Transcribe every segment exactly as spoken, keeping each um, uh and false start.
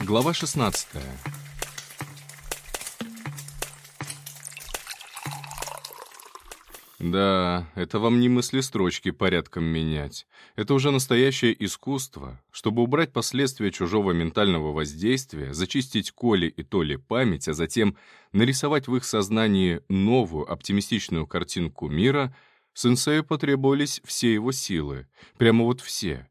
Глава шестнадцатая. Да, это вам не мысли строчки порядком менять. Это уже настоящее искусство. Чтобы убрать последствия чужого ментального воздействия, зачистить Коле и Толе память, а затем нарисовать в их сознании новую оптимистичную картинку мира, сенсею потребовались все его силы. Прямо вот все.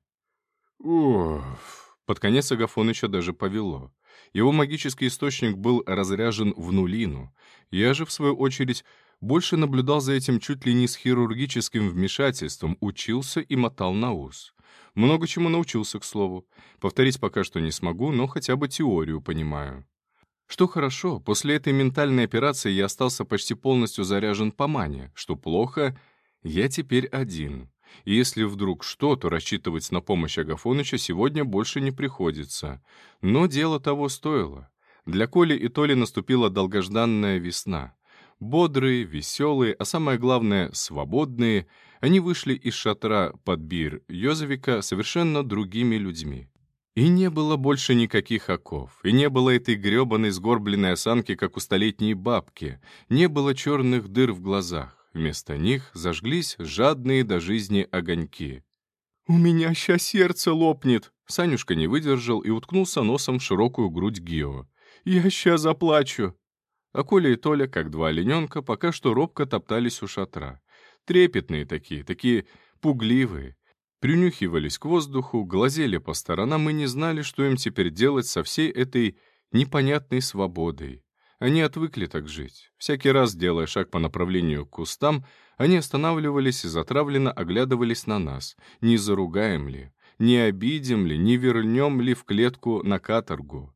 Уф. Под конец Агафоныча даже повело. Его магический источник был разряжен в нулину. Я же, в свою очередь, больше наблюдал за этим чуть ли не с хирургическим вмешательством, учился и мотал на ус. Много чему научился, к слову. Повторить пока что не смогу, но хотя бы теорию понимаю. Что хорошо, после этой ментальной операции я остался почти полностью заряжен по мане. Что плохо, я теперь один. И если вдруг что, то рассчитывать на помощь Агафоныча сегодня больше не приходится. Но дело того стоило. Для Коли и Толи наступила долгожданная весна. Бодрые, веселые, а самое главное, свободные, они вышли из шатра под бир Йозефика совершенно другими людьми. И не было больше никаких оков, и не было этой гребаной сгорбленной осанки, как у столетней бабки, не было черных дыр в глазах. Вместо них зажглись жадные до жизни огоньки. «У меня ща сердце лопнет!» Санюшка не выдержал и уткнулся носом в широкую грудь Гио. «Я ща заплачу!» А Коля и Толя, как два олененка, пока что робко топтались у шатра. Трепетные такие, такие пугливые. Принюхивались к воздуху, глазели по сторонам и не знали, что им теперь делать со всей этой непонятной свободой. Они отвыкли так жить. Всякий раз, делая шаг по направлению к кустам, они останавливались и затравленно оглядывались на нас. Не заругаем ли, не обидим ли, не вернем ли в клетку на каторгу.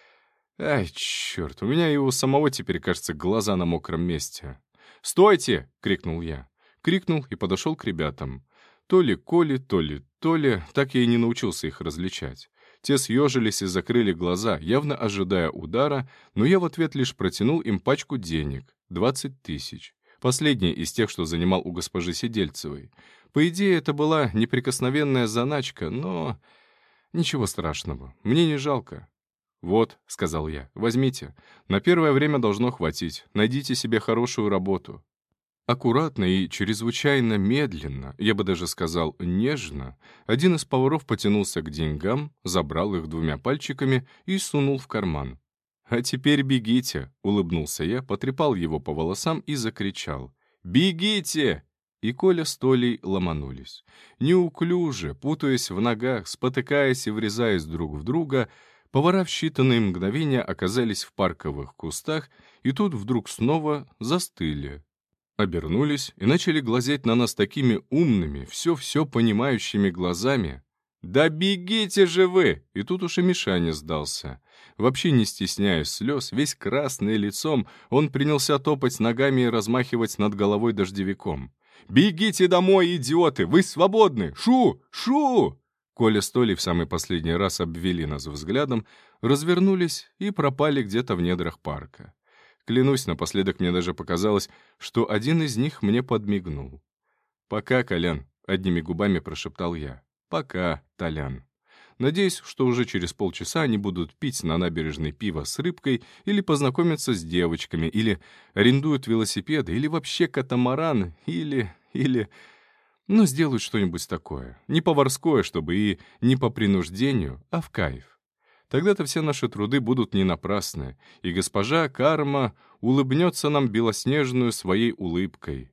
Ай, черт, у меня и у самого теперь, кажется, глаза на мокром месте. «Стойте!» — крикнул я. Крикнул и подошел к ребятам. То ли Коли, то ли Толи, так я и не научился их различать. Те съежились и закрыли глаза, явно ожидая удара, но я в ответ лишь протянул им пачку денег — двадцать тысяч. Последняя из тех, что занимал у госпожи Сидельцевой. По идее, это была неприкосновенная заначка, но ничего страшного, мне не жалко. «Вот», — сказал я, — «возьмите. На первое время должно хватить. Найдите себе хорошую работу». Аккуратно и чрезвычайно медленно, я бы даже сказал нежно, один из поваров потянулся к деньгам, забрал их двумя пальчиками и сунул в карман. «А теперь бегите», — улыбнулся я, потрепал его по волосам и закричал. «Бегите!» И Коля с Толей ломанулись. Неуклюже, путаясь в ногах, спотыкаясь и врезаясь друг в друга, повара в считанные мгновения оказались в парковых кустах и тут вдруг снова застыли. Обернулись и начали глазеть на нас такими умными, все-все понимающими глазами. «Да бегите же вы!» И тут уж и Мишаня сдался. Вообще не стесняясь слез, весь красный лицом, он принялся топать ногами и размахивать над головой дождевиком. «Бегите домой, идиоты! Вы свободны! Шу! Шу!» Коля с Толей в самый последний раз обвели нас взглядом, развернулись и пропали где-то в недрах парка. Клянусь, напоследок мне даже показалось, что один из них мне подмигнул. «Пока, Колян», — одними губами прошептал я. «Пока, Толян». Надеюсь, что уже через полчаса они будут пить на набережной пиво с рыбкой или познакомиться с девочками, или арендуют велосипеды, или вообще катамаран, или... или... Ну, сделают что-нибудь такое. Не поварское, чтобы и не по принуждению, а в кайф. Тогда-то все наши труды будут не напрасны, и госпожа Карма улыбнется нам белоснежную своей улыбкой.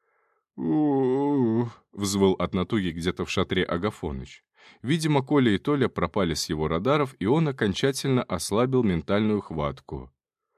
«У-у-у», — взвыл от натуги где-то в шатре Агафоныч. Видимо, Коля и Толя пропали с его радаров, и он окончательно ослабил ментальную хватку.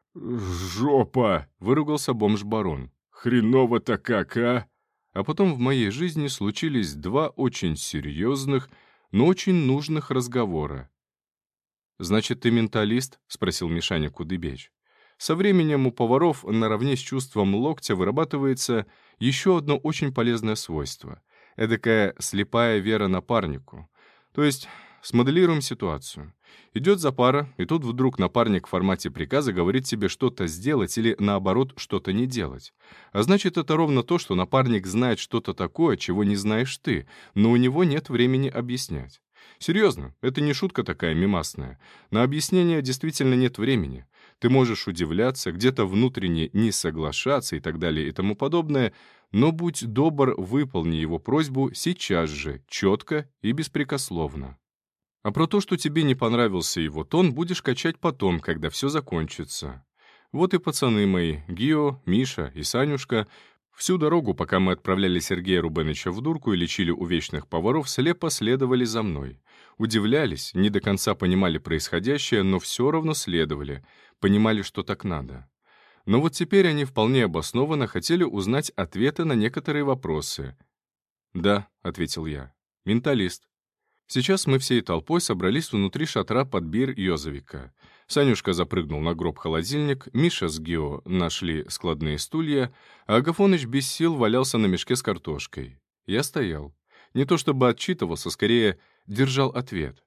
«Жопа!» — выругался бомж-барон. «Хреново-то как, а!» А потом в моей жизни случились два очень серьезных, но очень нужных разговора. «Значит, ты менталист?» — спросил Мишаня Кудыбеч. Со временем у поваров наравне с чувством локтя вырабатывается еще одно очень полезное свойство — эдакая слепая вера напарнику. То есть смоделируем ситуацию. Идет запара, и тут вдруг напарник в формате приказа говорит тебе что-то сделать или, наоборот, что-то не делать. А значит, это ровно то, что напарник знает что-то такое, чего не знаешь ты, но у него нет времени объяснять. Серьезно, это не шутка такая мимасная. На объяснение действительно нет времени. Ты можешь удивляться, где-то внутренне не соглашаться и так далее и тому подобное, но будь добр, выполни его просьбу сейчас же, четко и беспрекословно. А про то, что тебе не понравился его тон, будешь качать потом, когда все закончится. Вот и пацаны мои, Гио, Миша и Санюшка, всю дорогу, пока мы отправляли Сергея Рубеныча в дурку и лечили у вечных поваров, слепо следовали за мной. Удивлялись, не до конца понимали происходящее, но все равно следовали, понимали, что так надо. Но вот теперь они вполне обоснованно хотели узнать ответы на некоторые вопросы. «Да», — ответил я, — «менталист». Сейчас мы всей толпой собрались внутри шатра под бир Йозовика. Санюшка запрыгнул на гроб-холодильник, Миша с Гео нашли складные стулья, а Агафоныч без сил валялся на мешке с картошкой. Я стоял. Не то чтобы отчитывался, скорее держал ответ.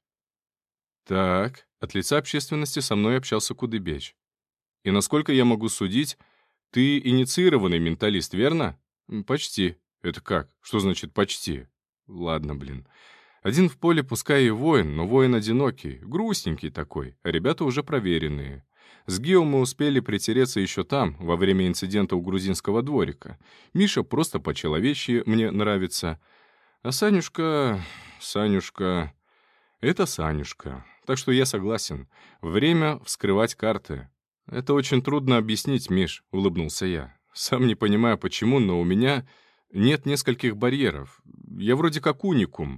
Так, от лица общественности со мной общался Кудыбеч. И насколько я могу судить, ты инициированный менталист, верно? Почти. Это как? Что значит почти? Ладно, блин. Один в поле пускай и воин, но воин одинокий, грустненький такой, а ребята уже проверенные. С Гео мы успели притереться еще там, во время инцидента у грузинского дворика. Миша просто по-человечьи мне нравится. А Санюшка... Санюшка... Это Санюшка. Так что я согласен. Время вскрывать карты. Это очень трудно объяснить, Миш, улыбнулся я. Сам не понимаю, почему, но у меня нет нескольких барьеров. Я вроде как уникум.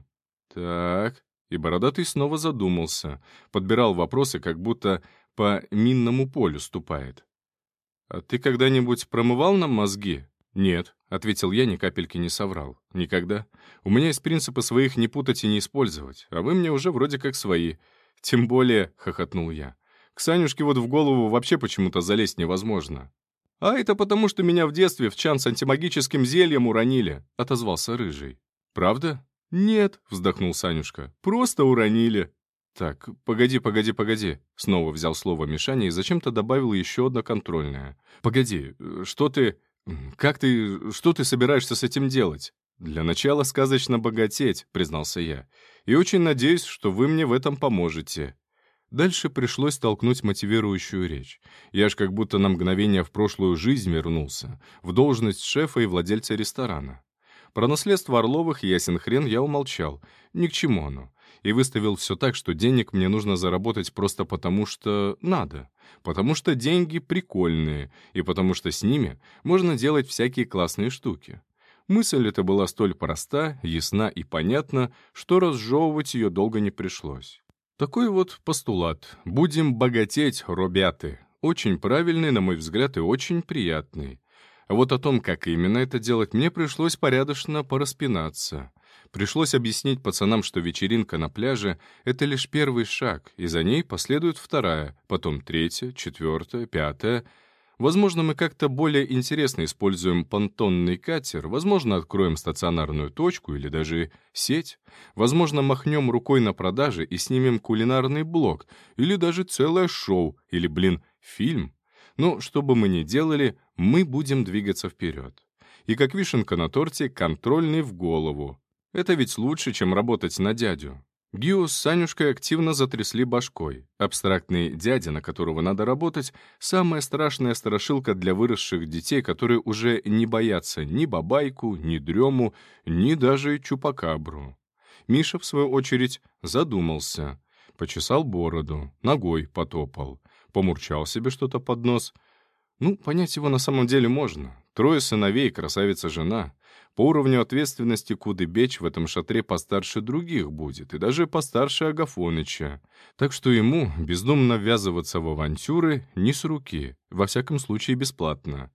Так, и Бородатый снова задумался, подбирал вопросы, как будто по минному полю ступает. «А ты когда-нибудь промывал нам мозги?» «Нет», — ответил я, ни капельки не соврал. «Никогда. У меня есть принципы своих не путать и не использовать, а вы мне уже вроде как свои. Тем более», — хохотнул я, — «к Санюшке вот в голову вообще почему-то залезть невозможно». «А это потому, что меня в детстве в чан с антимагическим зельем уронили», — отозвался Рыжий. «Правда?» «Нет», — вздохнул Санюшка, — «просто уронили». «Так, погоди, погоди, погоди», — снова взял слово Мишаня и зачем-то добавил еще одно контрольное. «Погоди, что ты... как ты... что ты собираешься с этим делать?» «Для начала сказочно богатеть», — признался я, «и очень надеюсь, что вы мне в этом поможете». Дальше пришлось толкнуть мотивирующую речь. Я ж как будто на мгновение в прошлую жизнь вернулся, в должность шефа и владельца ресторана. Про наследство Орловых ясен хрен я умолчал, ни к чему оно, и выставил все так, что денег мне нужно заработать просто потому, что надо, потому что деньги прикольные, и потому что с ними можно делать всякие классные штуки. Мысль эта была столь проста, ясна и понятна, что разжевывать ее долго не пришлось. Такой вот постулат «будем богатеть, робяты», очень правильный, на мой взгляд, и очень приятный. А вот о том, как именно это делать, мне пришлось порядочно пораспинаться. Пришлось объяснить пацанам, что вечеринка на пляже — это лишь первый шаг, и за ней последует вторая, потом третья, четвертая, пятая. Возможно, мы как-то более интересно используем понтонный катер, возможно, откроем стационарную точку или даже сеть, возможно, махнем рукой на продажи и снимем кулинарный блог, или даже целое шоу, или, блин, фильм. Но что бы мы ни делали, мы будем двигаться вперед. И как вишенка на торте, контрольный в голову. Это ведь лучше, чем работать на дядю. Гио с Санюшкой активно затрясли башкой. Абстрактный дядя, на которого надо работать, самая страшная страшилка для выросших детей, которые уже не боятся ни бабайку, ни дрему, ни даже чупакабру. Миша, в свою очередь, задумался. Почесал бороду, ногой потопал. Помурчал себе что-то под нос. Ну, понять его на самом деле можно. Трое сыновей, красавица-жена. По уровню ответственности Кудыбеч в этом шатре постарше других будет, и даже постарше Агафоныча. Так что ему бездумно ввязываться в авантюры не с руки, во всяком случае бесплатно.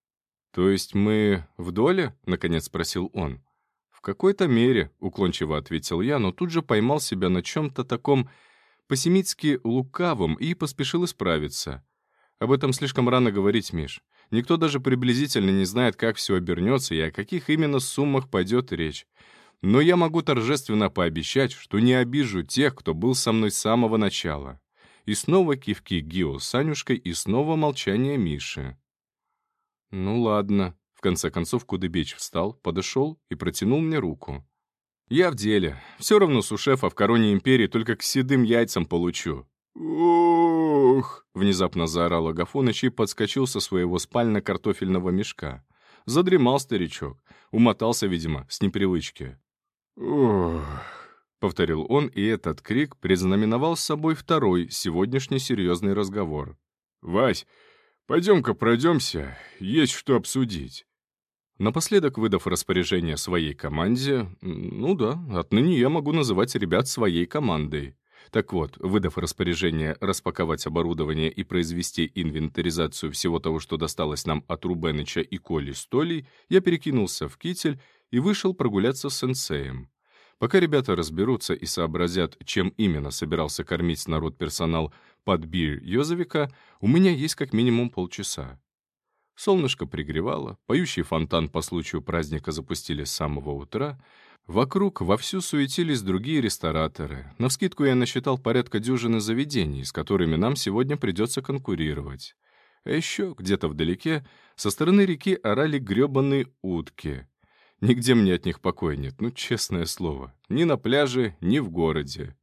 «То есть мы в доле?» — наконец спросил он. «В какой-то мере», — уклончиво ответил я, но тут же поймал себя на чем-то таком по-семитски лукавым и поспешил исправиться. «Об этом слишком рано говорить, Миш. Никто даже приблизительно не знает, как все обернется и о каких именно суммах пойдет речь. Но я могу торжественно пообещать, что не обижу тех, кто был со мной с самого начала». И снова кивки Гио с Санюшкой, и снова молчание Миши. «Ну ладно». В конце концов Кудыбеч встал, подошел и протянул мне руку. Я в деле. Все равно сушефа в короне империи только к седым яйцам получу. «Ох!» — внезапно заорал Агафоныч и подскочил со своего спально-картофельного мешка. Задремал старичок. Умотался, видимо, с непривычки. «Ох!» — повторил он, и этот крик признаменовал с собой второй сегодняшний серьезный разговор. «Вась, пойдем-ка пройдемся, есть что обсудить». Напоследок, выдав распоряжение своей команде, ну да, отныне я могу называть ребят своей командой. Так вот, выдав распоряжение распаковать оборудование и произвести инвентаризацию всего того, что досталось нам от Рубеныча и Коли с Толей, я перекинулся в китель и вышел прогуляться с сенсеем. Пока ребята разберутся и сообразят, чем именно собирался кормить народ персонал под бир Йозовика, у меня есть как минимум полчаса. Солнышко пригревало, поющий фонтан по случаю праздника запустили с самого утра. Вокруг вовсю суетились другие рестораторы. Навскидку я насчитал порядка дюжины заведений, с которыми нам сегодня придется конкурировать. А еще где-то вдалеке со стороны реки орали гребаные утки. Нигде мне от них покоя нет, ну, честное слово. Ни на пляже, ни в городе.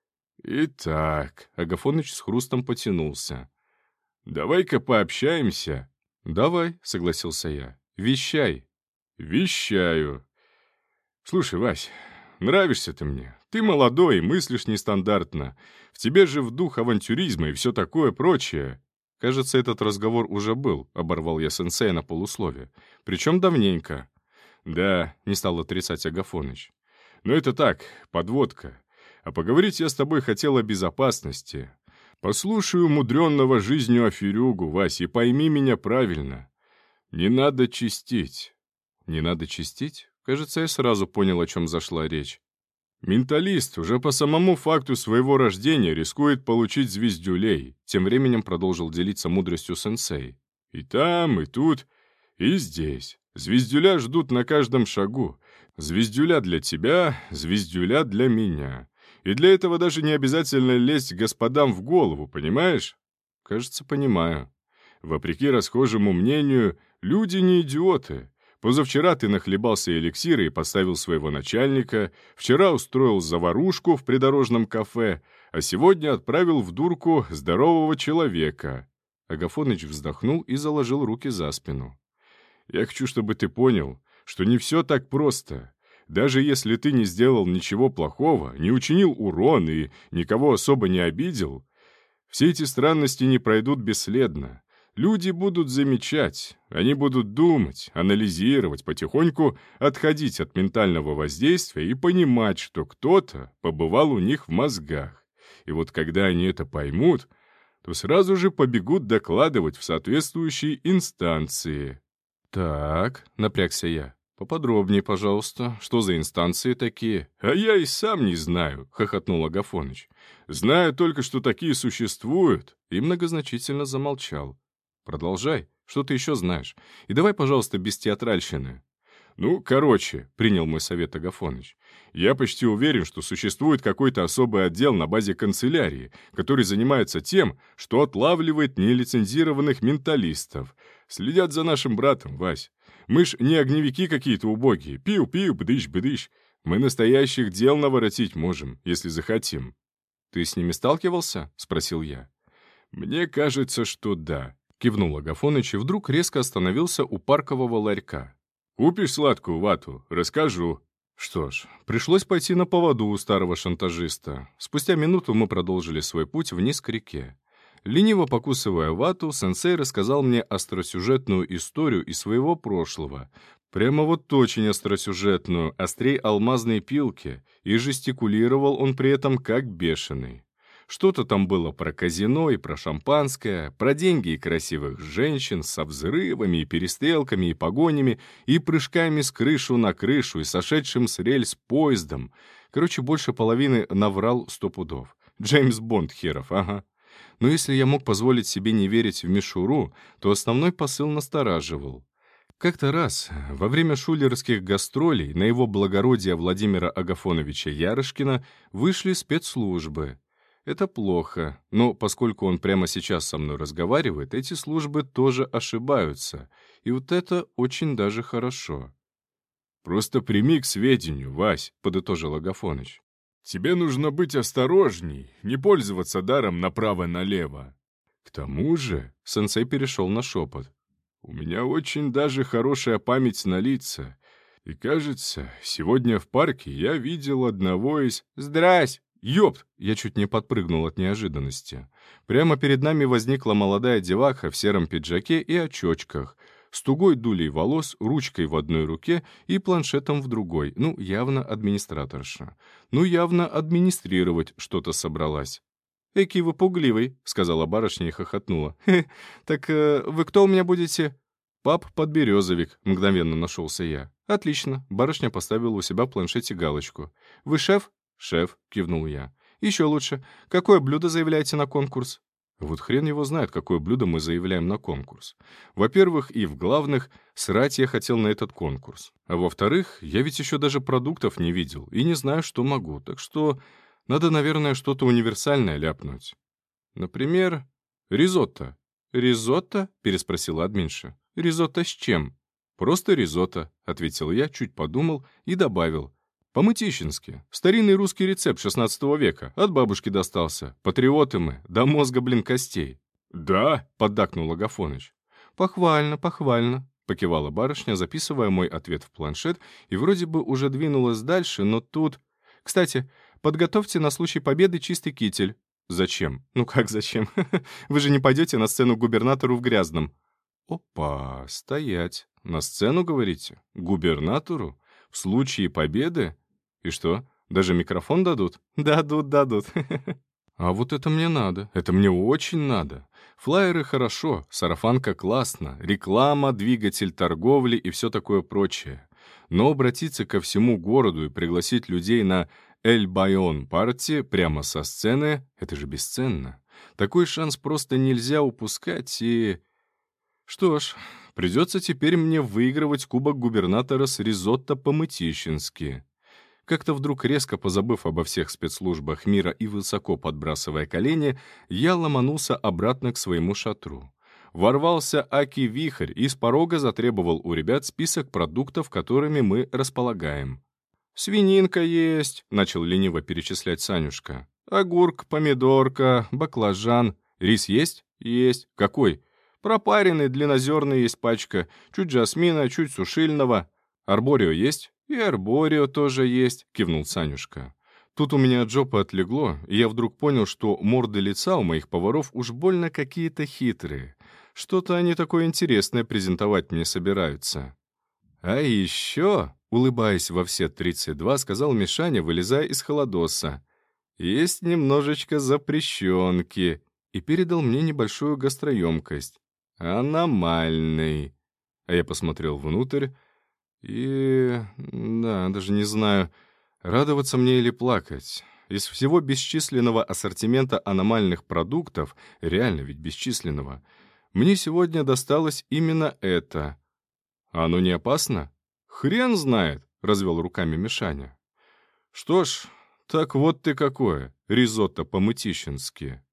«Итак», — Агафоныч с хрустом потянулся. «Давай-ка пообщаемся». «Давай», — согласился я. «Вещай». «Вещаю. Слушай, Вась, нравишься ты мне. Ты молодой, мыслишь нестандартно. В тебе же в дух авантюризма и все такое прочее». «Кажется, этот разговор уже был», — оборвал я сенсея на полуслове. «Причем давненько». «Да», — не стал отрицать Агафоныч. «Но это так, подводка. А поговорить я с тобой хотел о безопасности. Послушай умудренного жизнью аферюгу, Вась, и пойми меня правильно. Не надо чистить». «Не надо чистить?» Кажется, я сразу понял, о чем зашла речь. «Менталист уже по самому факту своего рождения рискует получить звездюлей», тем временем продолжил делиться мудростью сенсей. «И там, и тут, и здесь. Звездюля ждут на каждом шагу. Звездюля для тебя, звездюля для меня. И для этого даже не обязательно лезть господам в голову, понимаешь?» «Кажется, понимаю. Вопреки расхожему мнению, люди не идиоты. Позавчера ты нахлебался эликсира и подставил своего начальника, вчера устроил заварушку в придорожном кафе, а сегодня отправил в дурку здорового человека». Агафоныч вздохнул и заложил руки за спину. «Я хочу, чтобы ты понял, что не все так просто. Даже если ты не сделал ничего плохого, не учинил урон и никого особо не обидел, все эти странности не пройдут бесследно. Люди будут замечать, они будут думать, анализировать, потихоньку отходить от ментального воздействия и понимать, что кто-то побывал у них в мозгах. И вот когда они это поймут, то сразу же побегут докладывать в соответствующие инстанции». «Так», — напрягся я, — «поподробнее, пожалуйста, что за инстанции такие?» «А я и сам не знаю», — хохотнул Агафоныч. «Знаю только, что такие существуют», и многозначительно замолчал. «Продолжай, что ты еще знаешь? И давай, пожалуйста, без театральщины». «Ну, короче», — принял мой совет Агафоныч, «я почти уверен, что существует какой-то особый отдел на базе канцелярии, который занимается тем, что отлавливает нелицензированных менталистов. Следят за нашим братом, Вась. Мы ж не огневики какие-то убогие. Пиу-пиу, бдыщ-бдыщ. Мы настоящих дел наворотить можем, если захотим». «Ты с ними сталкивался?» — спросил я. «Мне кажется, что да», — кивнул Агафоныч и вдруг резко остановился у паркового ларька. «Купишь сладкую вату? Расскажу». Что ж, пришлось пойти на поводу у старого шантажиста. Спустя минуту мы продолжили свой путь вниз к реке. Лениво покусывая вату, сенсей рассказал мне остросюжетную историю из своего прошлого. Прямо вот очень остросюжетную, острей алмазной пилки, и жестикулировал он при этом как бешеный. Что-то там было про казино и про шампанское, про деньги и красивых женщин со взрывами и перестрелками и погонями и прыжками с крышу на крышу и сошедшим с рельс поездом. Короче, больше половины наврал сто пудов. Джеймс Бонд херов, ага. Но если я мог позволить себе не верить в мишуру, то основной посыл настораживал. Как-то раз, во время шулерских гастролей, на его благородие Владимира Агафоновича Ярышкина вышли спецслужбы. Это плохо, но поскольку он прямо сейчас со мной разговаривает, эти службы тоже ошибаются, и вот это очень даже хорошо. «Просто прими к сведению, Вась», — подытожил Агафоныч. «Тебе нужно быть осторожней, не пользоваться даром направо-налево». К тому же сенсей перешел на шепот. «У меня очень даже хорошая память на лица. И, кажется, сегодня в парке я видел одного из...» «Здрась!» «Ёпт!» Я чуть не подпрыгнул от неожиданности. Прямо перед нами возникла молодая деваха в сером пиджаке и очочках, с тугой дулей волос, ручкой в одной руке и планшетом в другой. Ну, явно администраторша. Ну, явно администрировать что-то собралась. «Экий вы пугливый», — сказала барышня и хохотнула. «Хе, так э, вы кто у меня будете?» «Пап Подберезовик», — мгновенно нашелся я. «Отлично», — барышня поставила у себя в планшете галочку. «Вы шеф?» «Шеф», — кивнул я. «Еще лучше. Какое блюдо заявляете на конкурс?» Вот хрен его знает, какое блюдо мы заявляем на конкурс. Во-первых, и в главных, срать я хотел на этот конкурс. А во-вторых, я ведь еще даже продуктов не видел и не знаю, что могу, так что надо, наверное, что-то универсальное ляпнуть. Например, ризотто. «Ризотто?» — переспросила админша. «Ризотто с чем?» «Просто ризотто», — ответил я, чуть подумал и добавил. «По-мытищински. Старинный русский рецепт шестнадцатого века. От бабушки достался. Патриоты мы. До мозга, блин, костей». «Да?» — поддакнул Агафоныч. «Похвально, похвально», — покивала барышня, записывая мой ответ в планшет, и вроде бы уже двинулась дальше, но тут... «Кстати, подготовьте на случай победы чистый китель». «Зачем?» «Ну как зачем? Вы же не пойдете на сцену к губернатору в грязном». «Опа, стоять. На сцену, говорите? Губернатору? В случае победы? И что, даже микрофон дадут?» «Дадут, дадут». «А вот это мне надо. Это мне очень надо. Флаеры хорошо, сарафанка классно, реклама, двигатель торговли и все такое прочее. Но обратиться ко всему городу и пригласить людей на «Эль Байон Парти» прямо со сцены — это же бесценно. Такой шанс просто нельзя упускать и... Что ж, придется теперь мне выигрывать кубок губернатора с ризотто по-мытищински. Как-то вдруг, резко позабыв обо всех спецслужбах мира и высоко подбрасывая колени, я ломанулся обратно к своему шатру. Ворвался Аки-вихрь и с порога затребовал у ребят список продуктов, которыми мы располагаем. «Свининка есть», — начал лениво перечислять Санюшка. «Огурк, помидорка, баклажан. Рис есть?» «Есть. Какой?» «Пропаренный, длиннозерный есть пачка. Чуть жасмина, чуть сушильного. Арборио есть?» «И арборио тоже есть», — кивнул Санюшка. Тут у меня от жопы отлегло, и я вдруг понял, что морды лица у моих поваров уж больно какие-то хитрые. Что-то они такое интересное презентовать мне собираются. «А еще», — улыбаясь во все тридцать два, сказал Мишаня, вылезая из холодоса, «есть немножечко запрещенки», и передал мне небольшую гастроемкость. «Аномальный». А я посмотрел внутрь и... да, даже не знаю, радоваться мне или плакать. Из всего бесчисленного ассортимента аномальных продуктов, реально ведь бесчисленного, мне сегодня досталось именно это. А оно не опасно? Хрен знает, развел руками Мишаня. Что ж, так вот ты какое, ризотто по-мытищински.